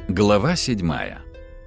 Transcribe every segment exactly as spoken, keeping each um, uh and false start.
Глава седьмая.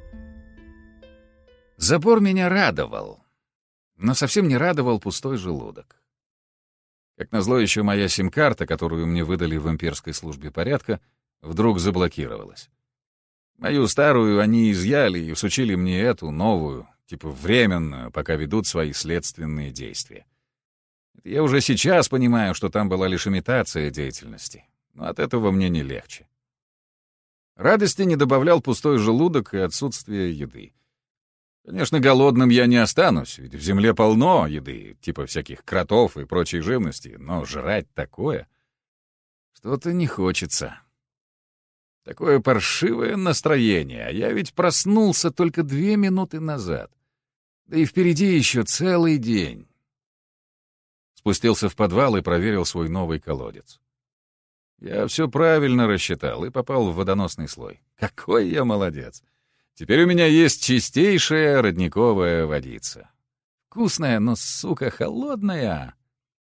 Запор меня радовал, но совсем не радовал пустой желудок. Как назло, еще моя сим-карта, которую мне выдали в имперской службе порядка, вдруг заблокировалась. Мою старую они изъяли и всучили мне эту, новую, типа временную, пока ведут свои следственные действия. Я уже сейчас понимаю, что там была лишь имитация деятельности, но от этого мне не легче. Радости не добавлял пустой желудок и отсутствие еды. Конечно, голодным я не останусь, ведь в земле полно еды, типа всяких кротов и прочей живности, но жрать такое что-то не хочется. Такое паршивое настроение, а я ведь проснулся только две минуты назад. Да и впереди еще целый день. Спустился в подвал и проверил свой новый колодец. Я все правильно рассчитал и попал в водоносный слой. Какой я молодец! Теперь у меня есть чистейшая родниковая водица. Вкусная, но, сука, холодная.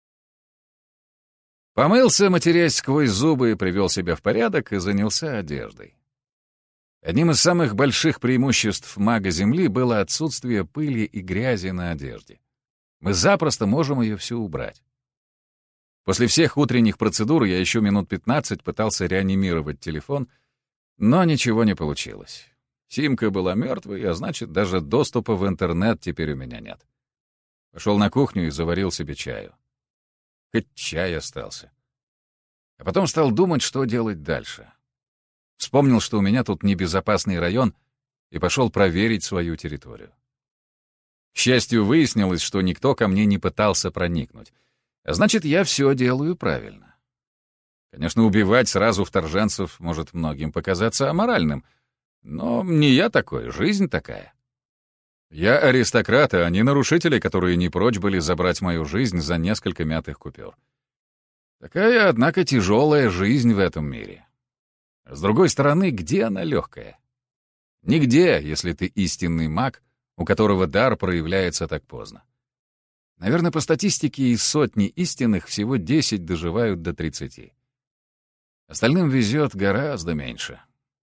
Помылся, матерясь сквозь зубы, привел себя в порядок и занялся одеждой. Одним из самых больших преимуществ мага Земли было отсутствие пыли и грязи на одежде. Мы запросто можем ее всю убрать. После всех утренних процедур я еще минут пятнадцать пытался реанимировать телефон, но ничего не получилось. Симка была мертвой, а значит, даже доступа в интернет теперь у меня нет. Пошел на кухню и заварил себе чаю. Хоть чай остался. А потом стал думать, что делать дальше. Вспомнил, что у меня тут небезопасный район, и пошел проверить свою территорию. К счастью, выяснилось, что никто ко мне не пытался проникнуть. А значит, я все делаю правильно. Конечно, убивать сразу вторженцев может многим показаться аморальным, но не я такой, жизнь такая. Я аристократ, а не нарушители, которые не прочь были забрать мою жизнь за несколько мятых купюр. Такая, однако, тяжелая жизнь в этом мире. А с другой стороны, где она легкая? Нигде, если ты истинный маг, у которого дар проявляется так поздно. Наверное, по статистике из сотни истинных всего десять доживают до тридцати. Остальным везет гораздо меньше.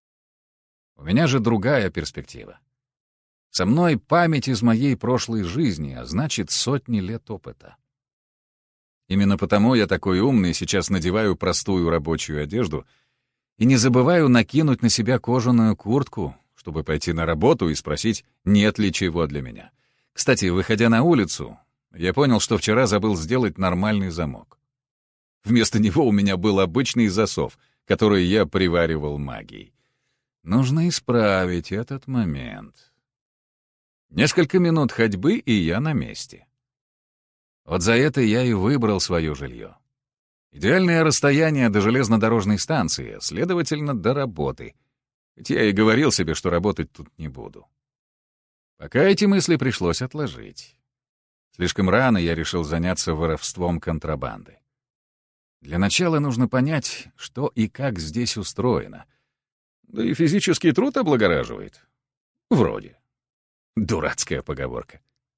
У меня же другая перспектива. Со мной память из моей прошлой жизни, а значит, сотни лет опыта. Именно потому я такой умный, сейчас надеваю простую рабочую одежду и не забываю накинуть на себя кожаную куртку, чтобы пойти на работу и спросить, нет ли чего для меня. Кстати, выходя на улицу, я понял, что вчера забыл сделать нормальный замок. Вместо него у меня был обычный засов, который я приваривал магией. Нужно исправить этот момент. Несколько минут ходьбы, и я на месте. Вот за это я и выбрал свое жилье. Идеальное расстояние до железнодорожной станции, следовательно, до работы. Ведь я и говорил себе, что работать тут не буду. Пока эти мысли пришлось отложить. Слишком рано я решил заняться воровством контрабанды. Для начала нужно понять, что и как здесь устроено. Да и физический труд облагораживает. Вроде. Дурацкая поговорка.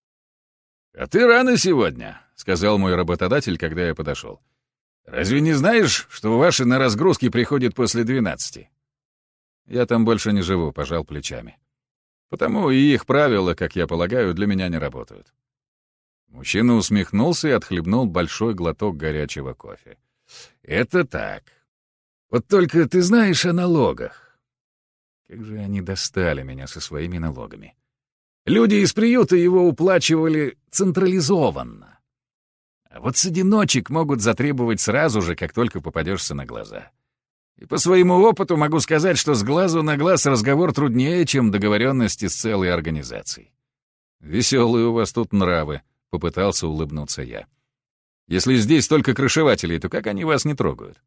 «А ты рано сегодня», — сказал мой работодатель, когда я подошел. «Разве не знаешь, что ваши на разгрузки приходят после двенадцати?» «Я там больше не живу», — пожал плечами. «Потому и их правила, как я полагаю, для меня не работают». Мужчина усмехнулся и отхлебнул большой глоток горячего кофе. «Это так. Вот только ты знаешь о налогах». Как же они достали меня со своими налогами. Люди из приюта его уплачивали централизованно. А вот с одиночек могут затребовать сразу же, как только попадешься на глаза. И по своему опыту могу сказать, что с глазу на глаз разговор труднее, чем договоренности с целой организацией. «Веселые у вас тут нравы», — попытался улыбнуться я. «Если здесь только крышевателей, то как они вас не трогают?»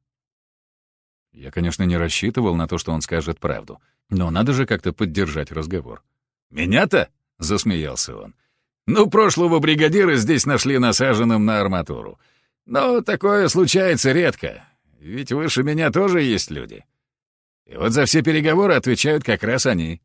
Я, конечно, не рассчитывал на то, что он скажет правду, но надо же как-то поддержать разговор. «Меня-то?» — засмеялся он. «Ну, прошлого бригадира здесь нашли насаженным на арматуру. Но такое случается редко, ведь выше меня тоже есть люди. И вот за все переговоры отвечают как раз они».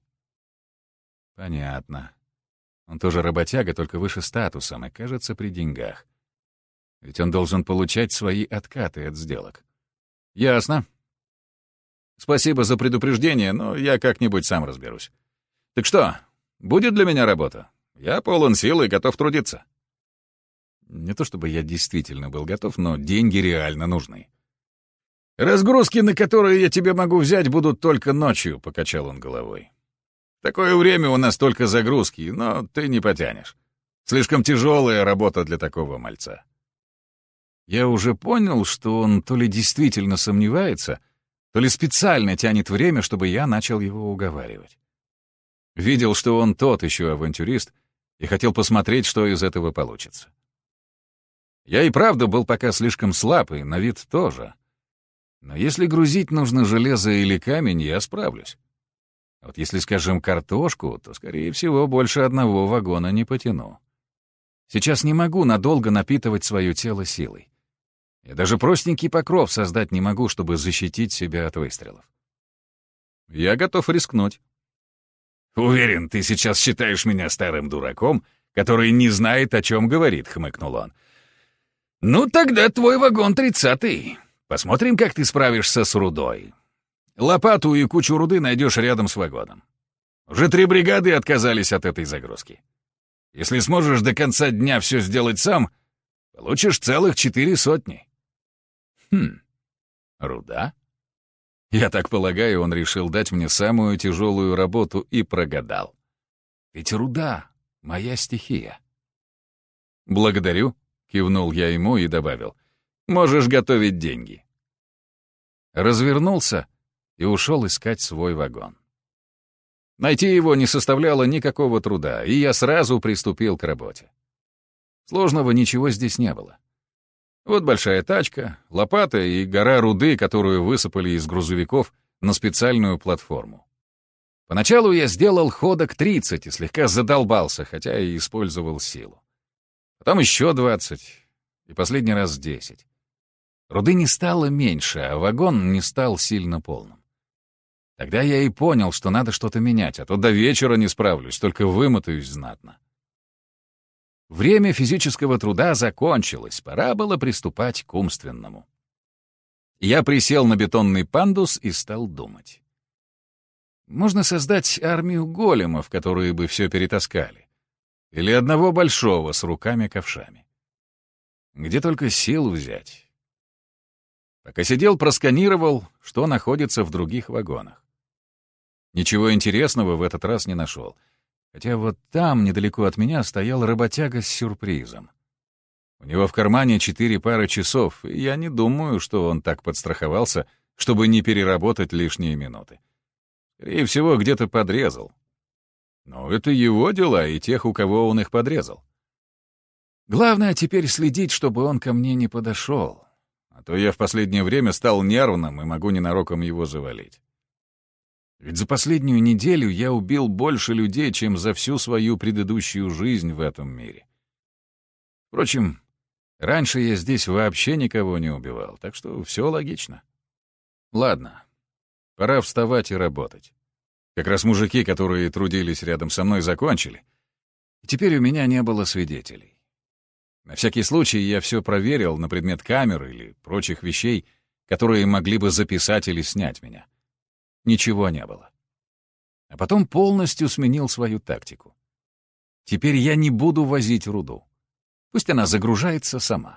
«Понятно. Он тоже работяга, только выше статусом, и, кажется, при деньгах. Ведь он должен получать свои откаты от сделок». «Ясно. Спасибо за предупреждение, но я как-нибудь сам разберусь. Так что, будет для меня работа? Я полон сил и готов трудиться. Не то чтобы я действительно был готов, но деньги реально нужны. «Разгрузки, на которые я тебе могу взять, будут только ночью», — покачал он головой. «В такое время у нас только загрузки, но ты не потянешь. Слишком тяжелая работа для такого мальца». Я уже понял, что он то ли действительно сомневается, то ли специально тянет время, чтобы я начал его уговаривать. Видел, что он тот еще авантюрист, и хотел посмотреть, что из этого получится. Я и правда был пока слишком слаб, и на вид тоже. Но если грузить нужно железо или камень, я справлюсь. А вот если, скажем, картошку, то, скорее всего, больше одного вагона не потяну. Сейчас не могу надолго напитывать свое тело силой. Я даже простенький покров создать не могу, чтобы защитить себя от выстрелов. Я готов рискнуть. «Уверен, ты сейчас считаешь меня старым дураком, который не знает, о чем говорит», — хмыкнул он. «Ну, тогда твой вагон тридцатый. Посмотрим, как ты справишься с рудой. Лопату и кучу руды найдешь рядом с вагоном. Уже три бригады отказались от этой загрузки. Если сможешь до конца дня все сделать сам, получишь целых четыре сотни». Хм, руда? Я так полагаю, он решил дать мне самую тяжелую работу и прогадал. Ведь руда — моя стихия. «Благодарю», — кивнул я ему и добавил. «Можешь готовить деньги». Развернулся и ушел искать свой вагон. Найти его не составляло никакого труда, и я сразу приступил к работе. Сложного ничего здесь не было. Вот большая тачка, лопата и гора руды, которую высыпали из грузовиков на специальную платформу. Поначалу я сделал ходок тридцать и слегка задолбался, хотя и использовал силу. Потом еще двадцать, и последний раз десять. Руды не стало меньше, а вагон не стал сильно полным. Тогда я и понял, что надо что-то менять, а то до вечера не справлюсь, только вымотаюсь знатно. Время физического труда закончилось, пора было приступать к умственному. Я присел на бетонный пандус и стал думать. Можно создать армию големов, которые бы все перетаскали. Или одного большого с руками-ковшами. Где только сил взять. Пока сидел, просканировал, что находится в других вагонах. Ничего интересного в этот раз не нашел. Хотя вот там, недалеко от меня, стоял работяга с сюрпризом. У него в кармане четыре пары часов, и я не думаю, что он так подстраховался, чтобы не переработать лишние минуты. Скорее всего, где-то подрезал. Но это его дела и тех, у кого он их подрезал. Главное теперь следить, чтобы он ко мне не подошел. А то я в последнее время стал нервным и могу ненароком его завалить. Ведь за последнюю неделю я убил больше людей, чем за всю свою предыдущую жизнь в этом мире. Впрочем, раньше я здесь вообще никого не убивал, так что все логично. Ладно, пора вставать и работать. Как раз мужики, которые трудились рядом со мной, закончили, и теперь у меня не было свидетелей. На всякий случай я все проверил на предмет камер или прочих вещей, которые могли бы записать или снять меня. Ничего не было. А потом полностью сменил свою тактику. Теперь я не буду возить руду. Пусть она загружается сама.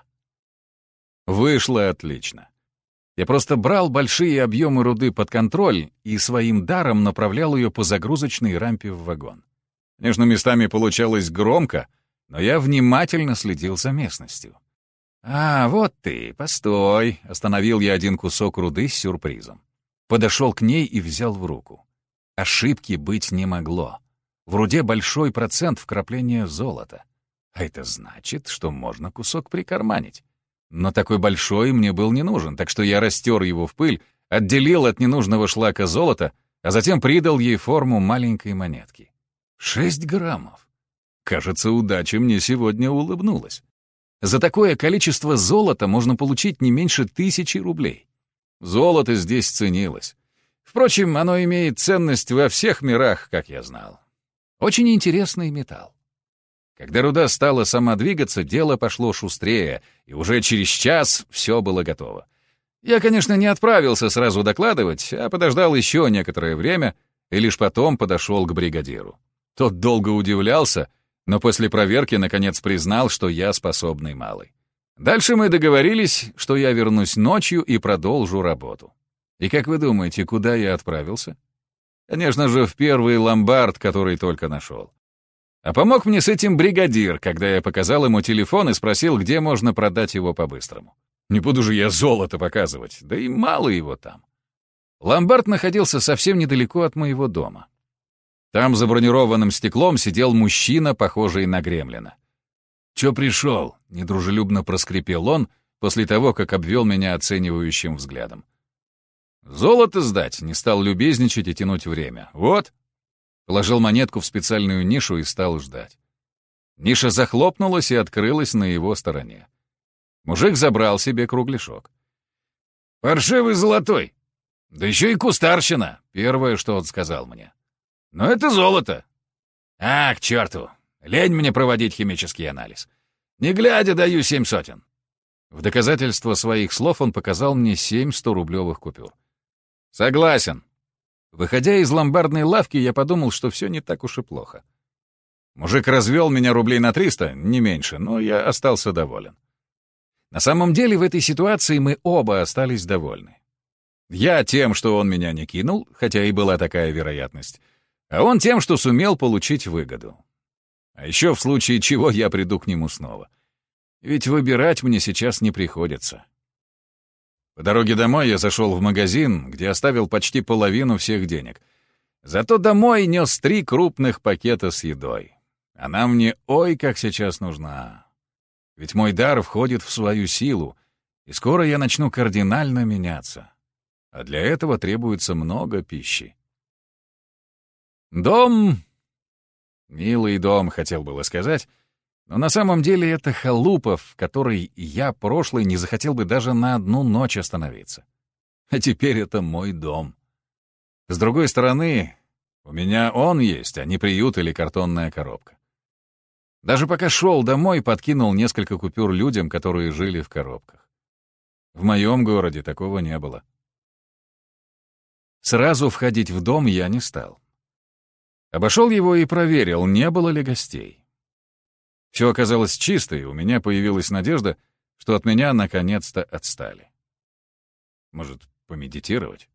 Вышло отлично. Я просто брал большие объемы руды под контроль и своим даром направлял ее по загрузочной рампе в вагон. Конечно, местами получалось громко, но я внимательно следил за местностью. «А, вот ты, постой!» — остановил я один кусок руды с сюрпризом. Подошел к ней и взял в руку. Ошибки быть не могло. В руде большой процент вкрапления золота. А это значит, что можно кусок прикарманить. Но такой большой мне был не нужен, так что я растер его в пыль, отделил от ненужного шлака золота, а затем придал ей форму маленькой монетки. Шесть граммов. Кажется, удача мне сегодня улыбнулась. За такое количество золота можно получить не меньше тысячи рублей. Золото здесь ценилось. Впрочем, оно имеет ценность во всех мирах, как я знал. Очень интересный металл. Когда руда стала сама двигаться, дело пошло шустрее, и уже через час все было готово. Я, конечно, не отправился сразу докладывать, а подождал еще некоторое время и лишь потом подошел к бригадиру. Тот долго удивлялся, но после проверки наконец признал, что я способный малый. Дальше мы договорились, что я вернусь ночью и продолжу работу. И как вы думаете, куда я отправился? Конечно же, в первый ломбард, который только нашел. А помог мне с этим бригадир, когда я показал ему телефон и спросил, где можно продать его по-быстрому. Не буду же я золото показывать, да и мало его там. Ломбард находился совсем недалеко от моего дома. Там за бронированным стеклом сидел мужчина, похожий на гремлина. «Чё пришел?» — недружелюбно проскрипел он после того, как обвел меня оценивающим взглядом. «Золото сдать», — не стал любезничать и тянуть время. «Вот». Положил монетку в специальную нишу и стал ждать. Ниша захлопнулась и открылась на его стороне. Мужик забрал себе кругляшок. «Паршивый золотой! Да еще и кустарщина!» — первое, что он сказал мне. «Но это золото!» «А, к черту! Лень мне проводить химический анализ. Не глядя, даю семь сотен». В доказательство своих слов он показал мне семь сто-рублевых купюр. «Согласен». Выходя из ломбардной лавки, я подумал, что все не так уж и плохо. Мужик развел меня рублей на триста, не меньше, но я остался доволен. На самом деле в этой ситуации мы оба остались довольны. Я тем, что он меня не кинул, хотя и была такая вероятность, а он тем, что сумел получить выгоду. А еще в случае чего я приду к нему снова. Ведь выбирать мне сейчас не приходится. По дороге домой я зашел в магазин, где оставил почти половину всех денег. Зато домой нес три крупных пакета с едой. Она мне ой как сейчас нужна. Ведь мой дар входит в свою силу, и скоро я начну кардинально меняться. А для этого требуется много пищи. Дом... Милый дом, хотел было сказать, но на самом деле это халупа, в которой я прошлый не захотел бы даже на одну ночь остановиться. А теперь это мой дом. С другой стороны, у меня он есть, а не приют или картонная коробка. Даже пока шел домой, подкинул несколько купюр людям, которые жили в коробках. В моем городе такого не было. Сразу входить в дом я не стал. Обошел его и проверил, не было ли гостей. Все оказалось чисто, и у меня появилась надежда, что от меня наконец-то отстали. Может, помедитировать?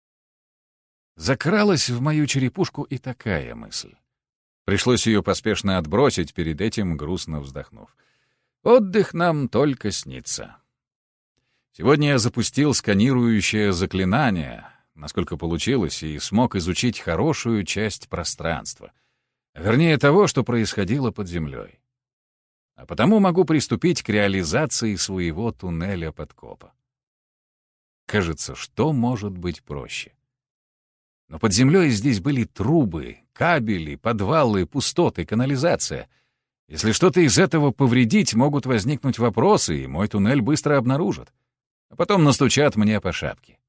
Закралась в мою черепушку и такая мысль. Пришлось ее поспешно отбросить, перед этим грустно вздохнув. Отдых нам только снится. Сегодня я запустил сканирующее заклинание, насколько получилось, и смог изучить хорошую часть пространства. Вернее, того, что происходило под землей. А потому могу приступить к реализации своего туннеля подкопа. Кажется, что может быть проще? Но под землей здесь были трубы, кабели, подвалы, пустоты, канализация. Если что-то из этого повредить, могут возникнуть вопросы, и мой туннель быстро обнаружат. А потом настучат мне по шапке.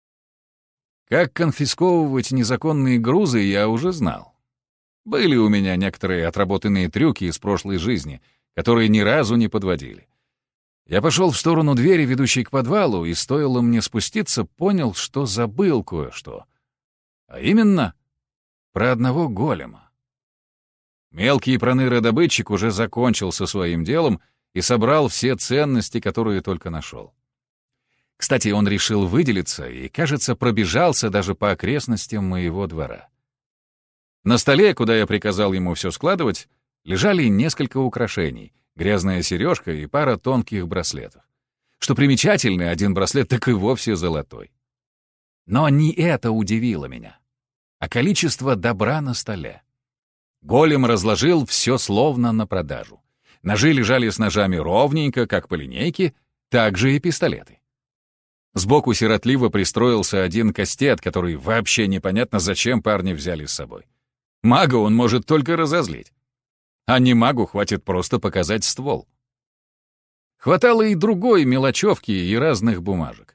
Как конфисковывать незаконные грузы, я уже знал. Были у меня некоторые отработанные трюки из прошлой жизни, которые ни разу не подводили. Я пошел в сторону двери, ведущей к подвалу, и стоило мне спуститься, понял, что забыл кое-что. А именно, про одного голема. Мелкий проныра-добытчик уже закончил со своим делом и собрал все ценности, которые только нашел. Кстати, он решил выделиться и, кажется, пробежался даже по окрестностям моего двора. На столе, куда я приказал ему все складывать, лежали несколько украшений, грязная сережка и пара тонких браслетов. Что примечательно, один браслет так и вовсе золотой. Но не это удивило меня, а количество добра на столе. Голем разложил все словно на продажу. Ножи лежали с ножами ровненько, как по линейке, также и пистолеты. Сбоку сиротливо пристроился один кастет, который вообще непонятно, зачем парни взяли с собой. Мага он может только разозлить. А не магу хватит просто показать ствол. Хватало и другой мелочевки и разных бумажек.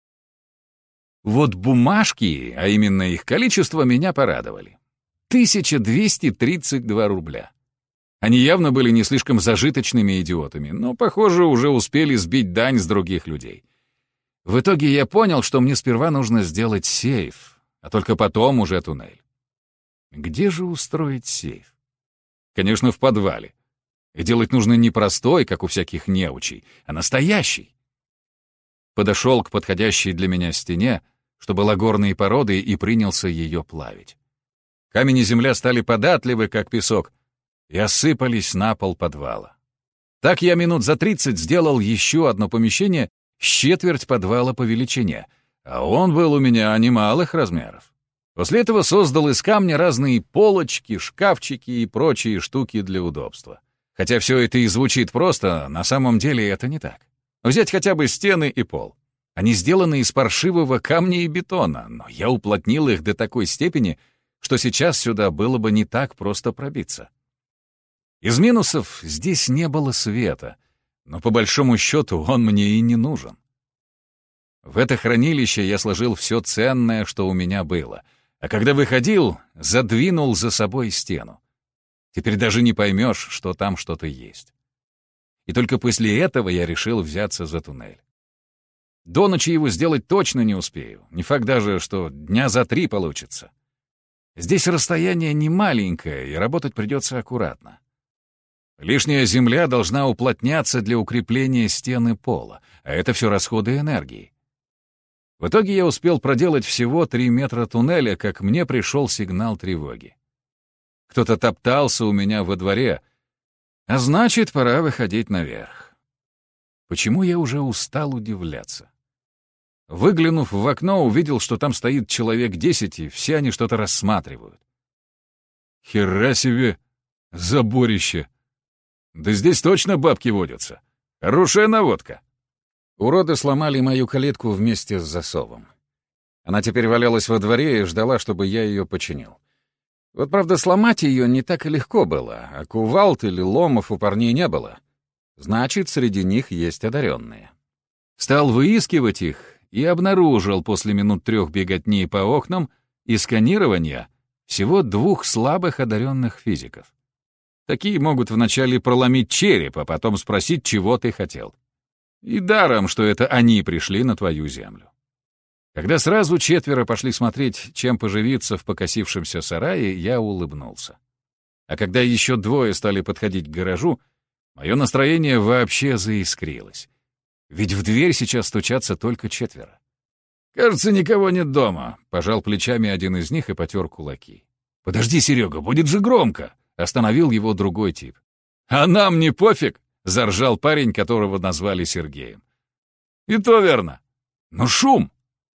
Вот бумажки, а именно их количество, меня порадовали. тысяча двести тридцать два рубля. Они явно были не слишком зажиточными идиотами, но, похоже, уже успели сбить дань с других людей. В итоге я понял, что мне сперва нужно сделать сейф, а только потом уже туннель. Где же устроить сейф? Конечно, в подвале. И делать нужно не простой, как у всяких неучей, а настоящий. Подошел к подходящей для меня стене, что была горной породой, и принялся ее плавить. Камень и земля стали податливы, как песок, и осыпались на пол подвала. Так я минут за тридцать сделал еще одно помещение с четверть подвала по величине, а он был у меня немалых размеров. После этого создал из камня разные полочки, шкафчики и прочие штуки для удобства. Хотя все это и звучит просто, на самом деле это не так. Взять хотя бы стены и пол. Они сделаны из паршивого камня и бетона, но я уплотнил их до такой степени, что сейчас сюда было бы не так просто пробиться. Из минусов здесь не было света, но по большому счету он мне и не нужен. В это хранилище я сложил все ценное, что у меня было, а когда выходил, задвинул за собой стену. Теперь даже не поймешь, что там что-то есть. И только после этого я решил взяться за туннель. До ночи его сделать точно не успею, не факт даже, что дня за три получится. Здесь расстояние не маленькое, и работать придется аккуратно. Лишняя земля должна уплотняться для укрепления стены пола, а это все расходы энергии. В итоге я успел проделать всего три метра туннеля, как мне пришел сигнал тревоги. Кто-то топтался у меня во дворе, а значит, пора выходить наверх. Почему я уже устал удивляться? Выглянув в окно, увидел, что там стоит человек десять, и все они что-то рассматривают. Хера себе заборище! Да здесь точно бабки водятся. Хорошая наводка. Уроды сломали мою калитку вместе с засовом. Она теперь валялась во дворе и ждала, чтобы я ее починил. Вот, правда, сломать ее не так и легко было, а кувалд или ломов у парней не было. Значит, среди них есть одаренные. Стал выискивать их и обнаружил после минут трех беготни по окнам и сканирования всего двух слабых одаренных физиков. Такие могут вначале проломить череп, а потом спросить, чего ты хотел. И даром, что это они пришли на твою землю. Когда сразу четверо пошли смотреть, чем поживиться в покосившемся сарае, я улыбнулся. А когда еще двое стали подходить к гаражу, мое настроение вообще заискрилось. Ведь в дверь сейчас стучатся только четверо. «Кажется, никого нет дома», — пожал плечами один из них и потер кулаки. «Подожди, Серега, будет же громко!» — остановил его другой тип. «А нам не пофиг!» — заржал парень, которого назвали Сергеем. «И то верно. Но шум!»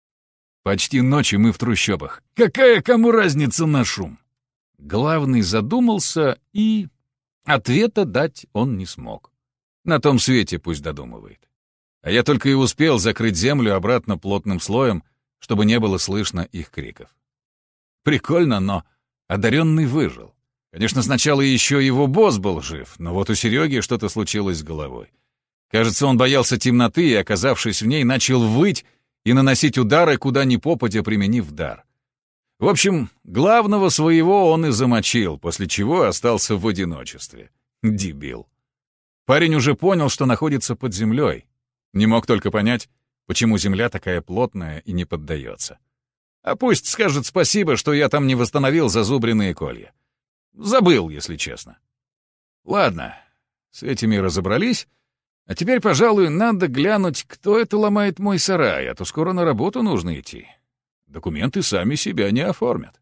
«Почти ночью мы в трущобах. Какая кому разница на шум?» Главный задумался, и ответа дать он не смог. На том свете пусть додумывает. А я только и успел закрыть землю обратно плотным слоем, чтобы не было слышно их криков. Прикольно, но одаренный выжил. Конечно, сначала еще его босс был жив, но вот у Сереги что-то случилось с головой. Кажется, он боялся темноты и, оказавшись в ней, начал выть и наносить удары, куда ни попадя, применив дар. В общем, главного своего он и замочил, после чего остался в одиночестве. Дебил. Парень уже понял, что находится под землей. Не мог только понять, почему земля такая плотная и не поддается. А пусть скажет спасибо, что я там не восстановил зазубренные колья. Забыл, если честно. Ладно, с этими разобрались. А теперь, пожалуй, надо глянуть, кто это ломает мой сарай, а то скоро на работу нужно идти. Документы сами себя не оформят.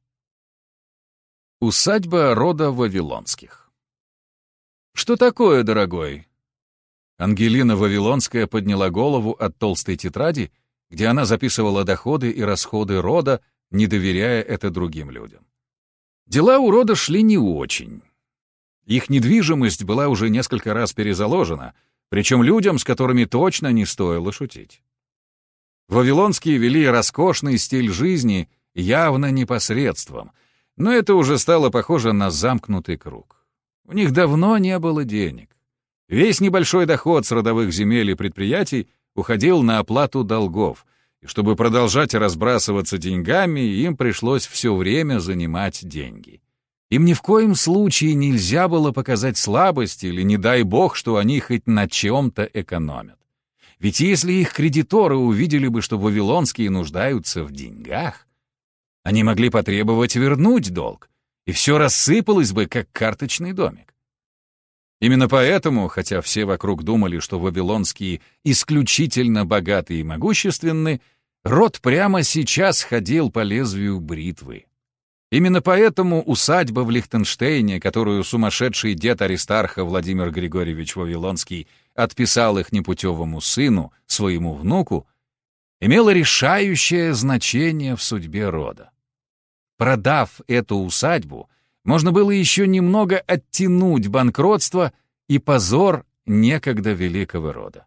Усадьба рода Вавилонских. «Что такое, дорогой?» Ангелина Вавилонская подняла голову от толстой тетради, где она записывала доходы и расходы рода, не доверяя это другим людям. Дела у рода шли не очень. Их недвижимость была уже несколько раз перезаложена, причем людям, с которыми точно не стоило шутить. Вавилонские вели роскошный стиль жизни, явно непосредством, но это уже стало похоже на замкнутый круг. У них давно не было денег. Весь небольшой доход с родовых земель и предприятий уходил на оплату долгов, и чтобы продолжать разбрасываться деньгами, им пришлось все время занимать деньги. Им ни в коем случае нельзя было показать слабость или, не дай бог, что они хоть на чем-то экономят. Ведь если их кредиторы увидели бы, что вавилонские нуждаются в деньгах, они могли потребовать вернуть долг, и все рассыпалось бы, как карточный домик. Именно поэтому, хотя все вокруг думали, что вавилонские исключительно богаты и могущественны, род прямо сейчас ходил по лезвию бритвы. Именно поэтому усадьба в Лихтенштейне, которую сумасшедший дед Аристарха Владимир Григорьевич Вавилонский отписал их непутевому сыну, своему внуку, имела решающее значение в судьбе рода. Продав эту усадьбу, можно было еще немного оттянуть банкротство и позор некогда великого рода.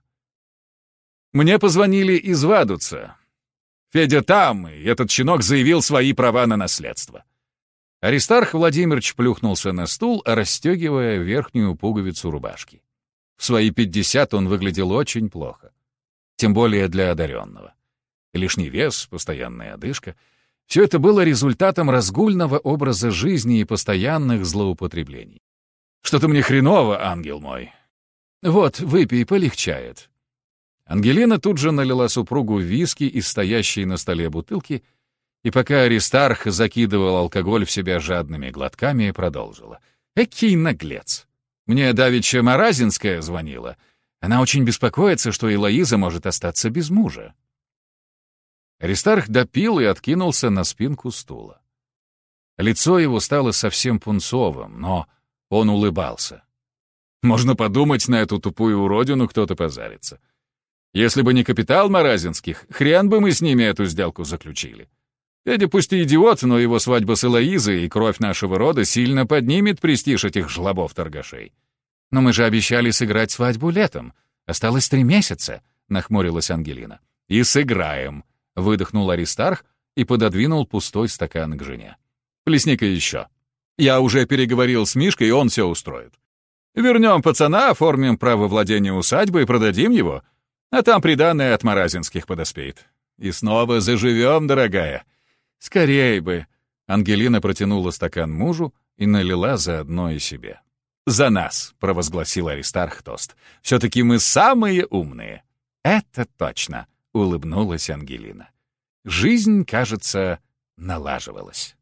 Мне позвонили из Вадуца. Федя там, и этот щенок заявил свои права на наследство. Аристарх Владимирович плюхнулся на стул, расстегивая верхнюю пуговицу рубашки. В свои пятьдесят он выглядел очень плохо. Тем более для одаренного. Лишний вес, постоянная одышка — все это было результатом разгульного образа жизни и постоянных злоупотреблений. «Что-то мне хреново, ангел мой». «Вот, выпей, полегчает». Ангелина тут же налила супругу виски из стоящей на столе бутылки, и пока Аристарх закидывал алкоголь в себя жадными глотками, продолжила. «Экий наглец! Мне давеча Маразинская звонила. Она очень беспокоится, что Элоиза может остаться без мужа». Аристарх допил и откинулся на спинку стула. Лицо его стало совсем пунцовым, но он улыбался. Можно подумать, на эту тупую уродину кто-то позарится. Если бы не капитал Маразинских, хрен бы мы с ними эту сделку заключили. Федя пусть и идиот, но его свадьба с Элоизой и кровь нашего рода сильно поднимет престиж этих жлобов-торгашей. «Но мы же обещали сыграть свадьбу летом. Осталось три месяца», — нахмурилась Ангелина. «И сыграем», — выдохнул Аристарх и пододвинул пустой стакан к жене. «Плесни-ка еще. Я уже переговорил с Мишкой, и он все устроит. Вернем пацана, оформим право владения усадьбой и продадим его, а там приданое от Маразинских подоспеет. И снова заживем, дорогая. Скорей бы». Ангелина протянула стакан мужу и налила заодно и себе. «За нас», — провозгласил Аристарх тост. «Все-таки мы самые умные». «Это точно», — улыбнулась Ангелина. Жизнь, кажется, налаживалась.